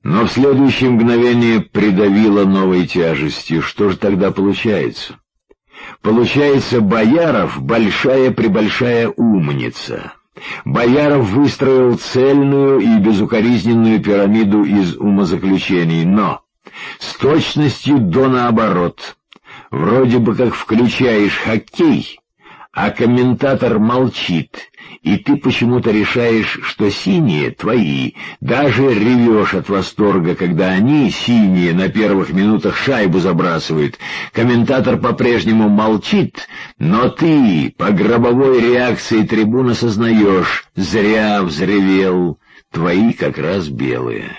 но в следующее мгновение придавило новой тяжестью. Что же тогда получается? Получается, Бояров — большая-пребольшая умница. Бояров выстроил цельную и безукоризненную пирамиду из умозаключений, но с точностью до наоборот. Вроде бы как включаешь хоккей, а комментатор молчит, и ты почему-то решаешь, что синие твои, даже ревешь от восторга, когда они, синие, на первых минутах шайбу забрасывают. Комментатор по-прежнему молчит, но ты по гробовой реакции трибуны сознаешь: зря взревел, твои как раз белые.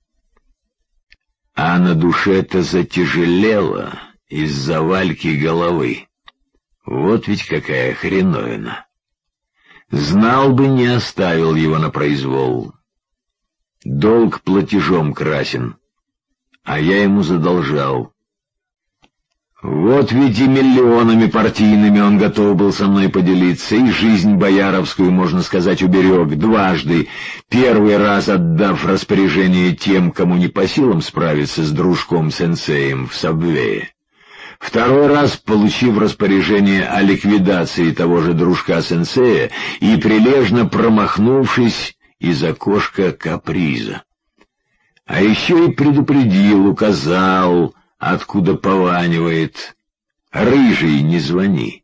А на душе-то затяжелело из-за Вальки головы. Вот ведь какая хреновина. Знал бы, не оставил его на произвол. Долг платежом красен, а я ему задолжал. Вот ведь и миллионами партийными он готов был со мной поделиться, и жизнь бояровскую, можно сказать, уберег дважды, первый раз отдав распоряжение тем, кому не по силам справиться с дружком-сенсеем в Сабвее. Второй раз, получив распоряжение о ликвидации того же дружка-сенсея и прилежно промахнувшись из окошка каприза. А еще и предупредил, указал, откуда пованивает: «Рыжий, не звони».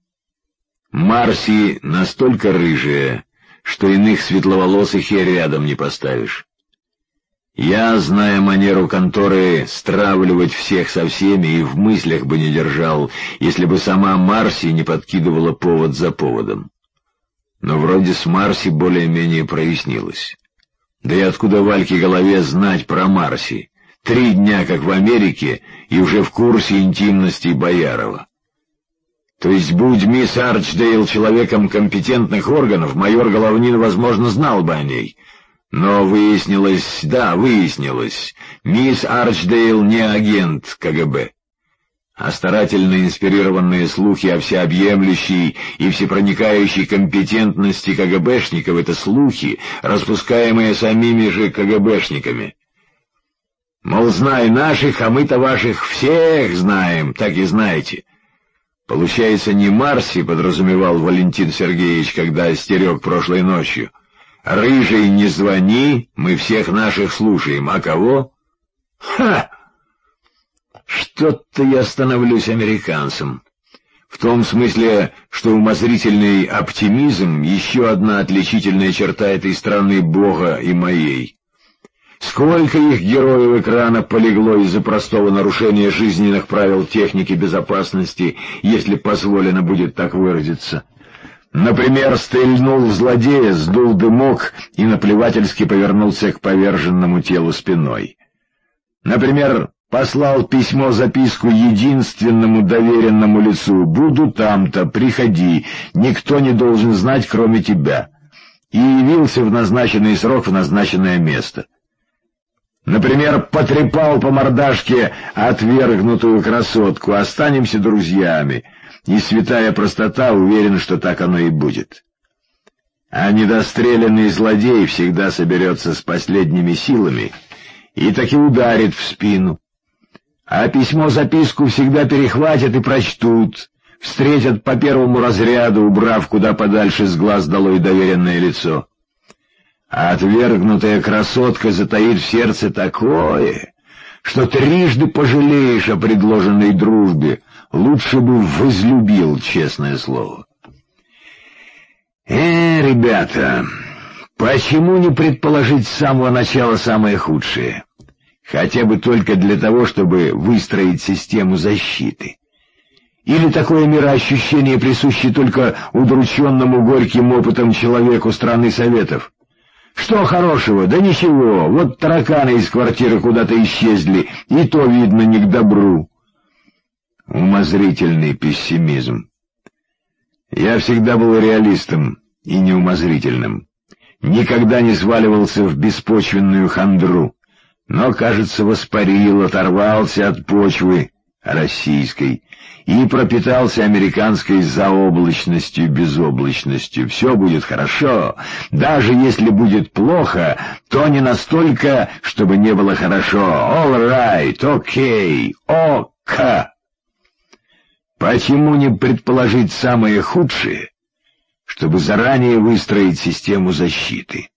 Марси настолько рыжая, что иных светловолосых и рядом не поставишь. Я, зная манеру конторы стравливать всех со всеми, и в мыслях бы не держал, если бы сама Марси не подкидывала повод за поводом. Но вроде с Марси более-менее прояснилось. Да и откуда Вальке голове знать про Марси? 3 дня как в Америке, и уже в курсе интимностей Боярова. То есть, будь мисс Арчдейл человеком компетентных органов, майор Головнин, возможно, знал бы о ней. Но выяснилось, мисс Арчдейл не агент КГБ. А старательно инспирированные слухи о всеобъемлющей и всепроникающей компетентности КГБшников — это слухи, распускаемые самими же КГБшниками. Мол, знай наших, а мы-то ваших всех знаем, так и знаете. Получается, не Марси подразумевал Валентин Сергеевич, когда остерег прошлой ночью. «Рыжий, не звони, мы всех наших слушаем». А кого? Ха! Что-то я становлюсь американцем. В том смысле, что умозрительный оптимизм — еще одна отличительная черта этой страны Бога и моей. Сколько их героев экрана полегло из-за простого нарушения жизненных правил техники безопасности, если позволено будет так выразиться. Например, стрельнул в злодея, сдул дымок и наплевательски повернулся к поверженному телу спиной. Например, послал письмо-записку единственному доверенному лицу: «Буду там-то, приходи, никто не должен знать, кроме тебя», и явился в назначенный срок в назначенное место. Например, потрепал по мордашке отвергнутую красотку: «Останемся друзьями», и святая простота уверена, что так оно и будет. А недостреленный злодей всегда соберется с последними силами и таки ударит в спину. А письмо-записку всегда перехватят и прочтут, встретят по первому разряду, убрав куда подальше с глаз долой доверенное лицо. А отвергнутая красотка затаит в сердце такое, что трижды пожалеешь о предложенной дружбе. Лучше бы возлюбил, честное слово. Ребята, почему не предположить с самого начала самое худшее? Хотя бы только для того, чтобы выстроить систему защиты. Или такое мироощущение присуще только удрученному горьким опытом человеку страны Советов? Что хорошего? Да ничего, вот тараканы из квартиры куда-то исчезли, и то, видно, не к добру. Умозрительный пессимизм. Я всегда был реалистом и неумозрительным. Никогда не сваливался в беспочвенную хандру, но, кажется, воспарил, оторвался от почвы российской, и пропитался американской заоблачностью, безоблачностью. Все будет хорошо, даже если будет плохо, то не настолько, чтобы не было хорошо. All right, окей, ок. Почему не предположить самое худшее, чтобы заранее выстроить систему защиты?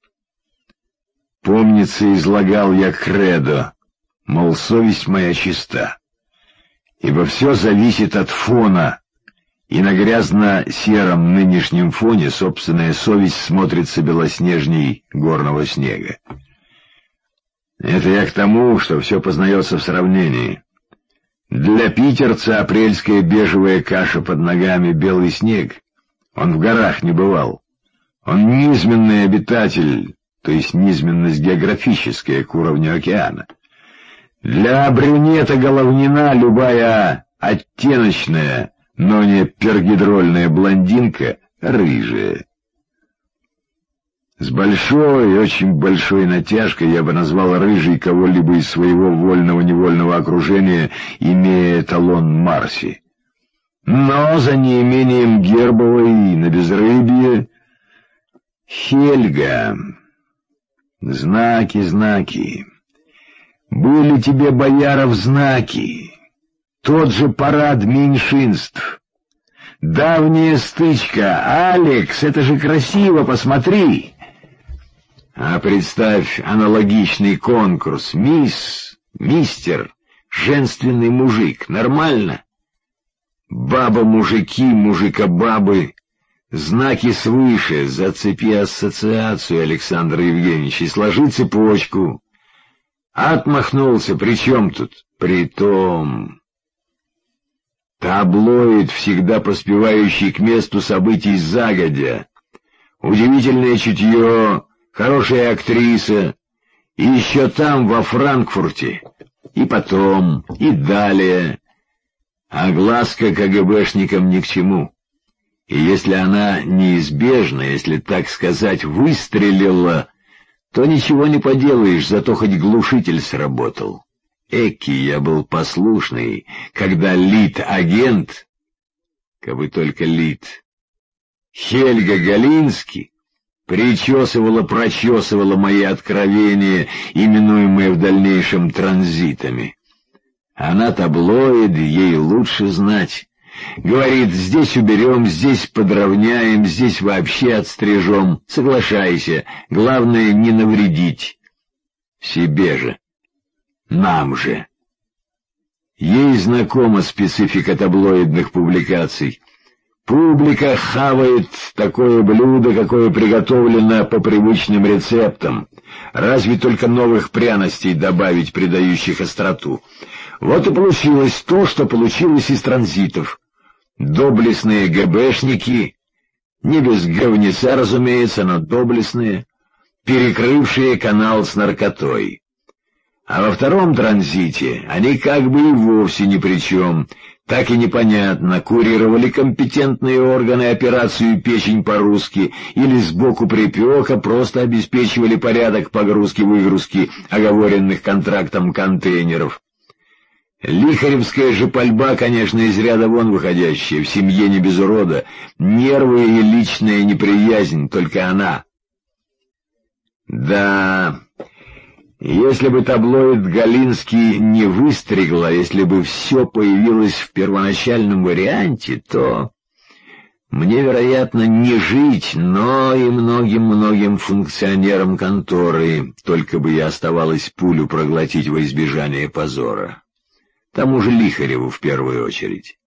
Помнится, излагал я кредо, мол, совесть моя чиста, ибо все зависит от фона, и на грязно-сером нынешнем фоне собственная совесть смотрится белоснежней горного снега. Это я к тому, что все познается в сравнении. Для питерца апрельская бежевая каша под ногами — белый снег. Он в горах не бывал. Он низменный обитатель, то есть низменность географическая к уровню океана. Для брюнета головнина любая оттеночная, но не пергидрольная блондинка — рыжая. С большой, очень большой натяжкой я бы назвал рыжей кого-либо из своего вольного-невольного окружения, имея эталон Марси. Но за неимением Гербовой на безрыбье Хельга. Знаки, знаки. Были тебе, бояров, знаки. Тот же парад меньшинств. Давняя стычка. Алекс, это же красиво, посмотри. А представь аналогичный конкурс. Мисс, мистер, женственный мужик. Нормально? Баба-мужики, мужика-бабы. Знаки свыше. Зацепи ассоциацию, Александр Евгеньевич, и сложи цепочку. Отмахнулся. При чем тут? Притом... Таблоид, всегда поспевающий к месту событий загодя. Удивительное чутье... Хорошая актриса, и еще там, во Франкфурте, и потом, и далее. А глазка КГБшникам ни к чему. И если она неизбежна, если, так сказать, выстрелила, то ничего не поделаешь, зато хоть глушитель сработал. Эки я был послушный, когда лид-агент, кабы только лид, Хельга Галинский, прочесывала мои откровения, именуемые в дальнейшем транзитами. Она таблоид, ей лучше знать. Говорит, здесь уберем, здесь подровняем, здесь вообще отстрижем. Соглашайся, главное не навредить. Себе же, нам же. Ей знакома специфика таблоидных публикаций. Публика хавает такое блюдо, какое приготовлено по привычным рецептам, разве только новых пряностей добавить, придающих остроту. Вот и получилось то, что получилось из транзитов. Доблестные ГБшники, не без говнеца, разумеется, но доблестные, перекрывшие канал с наркотой. А во втором транзите они как бы и вовсе ни при чем. Так и непонятно, курировали компетентные органы операцию «Печень по-русски» или сбоку припека просто обеспечивали порядок погрузки-выгрузки оговоренных контрактом контейнеров. Лихаревская же пальба, конечно, из ряда вон выходящая, в семье не без урода, нервы и личная неприязнь, только она. Да... Если бы таблоид Галинский не выстригла, если бы все появилось в первоначальном варианте, то мне, вероятно, не жить, но и многим-многим функционерам конторы, только бы и оставалось пулю проглотить во избежание позора. Тому же Лихареву в первую очередь.